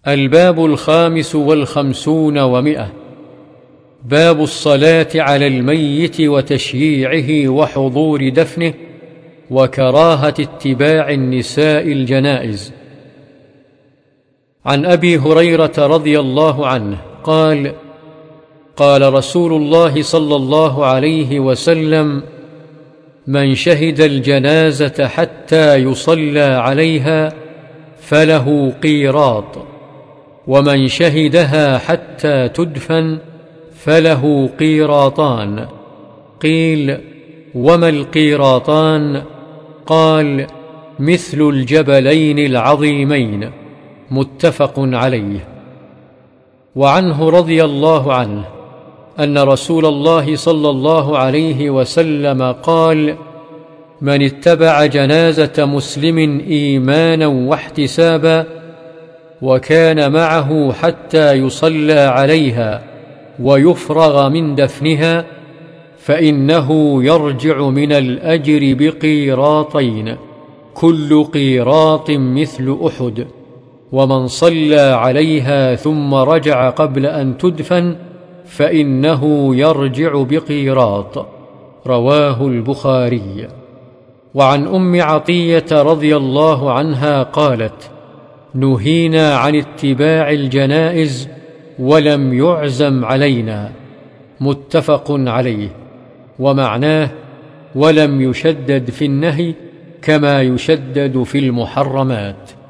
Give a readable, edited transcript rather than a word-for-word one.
الباب 55 و100. باب الصلاة على الميت وتشييعه وحضور دفنه وكراهة اتباع النساء الجنائز. عن أبي هريرة رضي الله عنه قال: قال رسول الله صلى الله عليه وسلم: من شهد الجنازة حتى يصلى عليها فله قيراط، ومن شهدها حتى تدفن فله قيراطان. قيل: وما القيراطان؟ قال: مثل الجبلين العظيمين. متفق عليه. وعنه رضي الله عنه أن رسول الله صلى الله عليه وسلم قال: من اتبع جنازة مسلم إيمانا واحتسابا وكان معه حتى يصلى عليها ويفرغ من دفنها فإنه يرجع من الأجر بقيراطين، كل قيراط مثل أحد. ومن صلى عليها ثم رجع قبل أن تدفن فإنه يرجع بقيراط. رواه البخاري. وعن أم عطية رضي الله عنها قالت: نهينا عن اتباع الجنائز ولم يعزم علينا. متفق عليه. ومعناه: ولم يشدد في النهي كما يشدد في المحرمات.